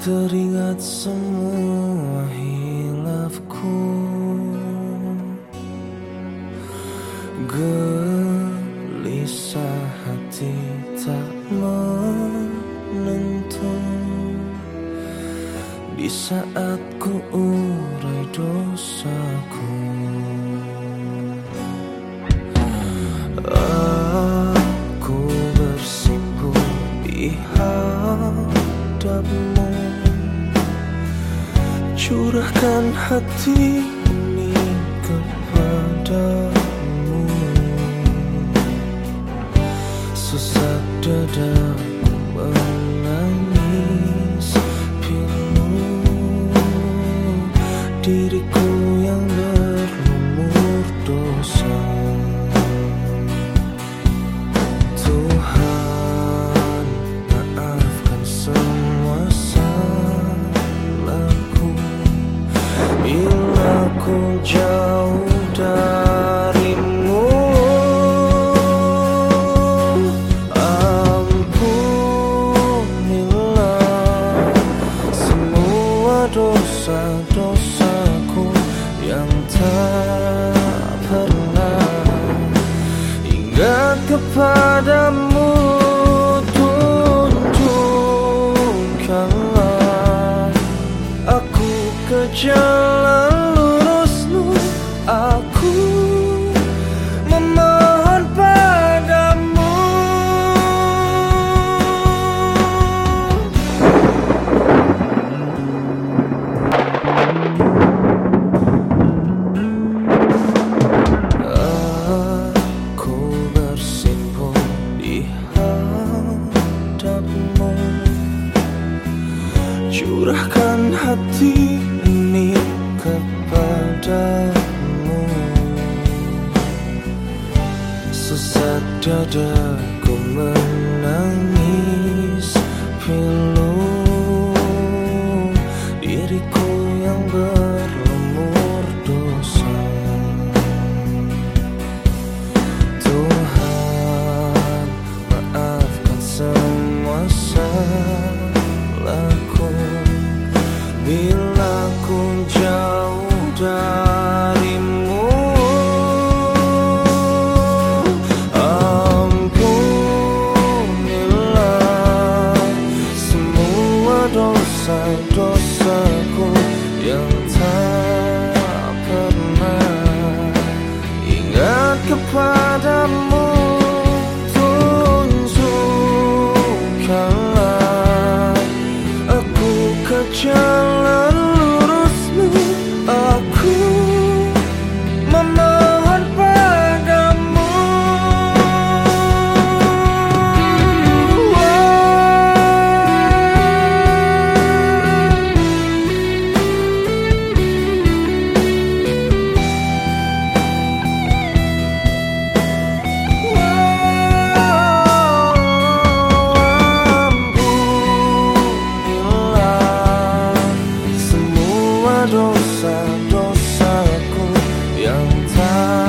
teringat semua hilafku, gelisah hati tak menentu di saat ku urai dosaku. Aku bersimpuh di hadapmu, curahkan hati ini kepadamu. Sesak dadaku menangis pilu, diriku yang berlumur dosa. Tuhan, maafkan semua salahku bila ku jauh darimu. Ampunilah semua dosa-dosaku yang tak pernah ingat kepadamu. Tunjukkanlah aku ke jalan lurusmu. Aku memohon padamu. Aku bersimpuh di hadapmu, curahkan hati ini kepadamu. Sesak dadaku menangis pilu, diriku yang berlumur dosa. Tuhan, maafkan semua salahku bila ku jauh darimu. Ampunilah semua dosa-dosaku yang tak pernah ingat kepadamu. Tunjukkanlah aku ke jalan lurusmu. Aku memohon padamu. Ampunilah semua dosa-dosaku yang tak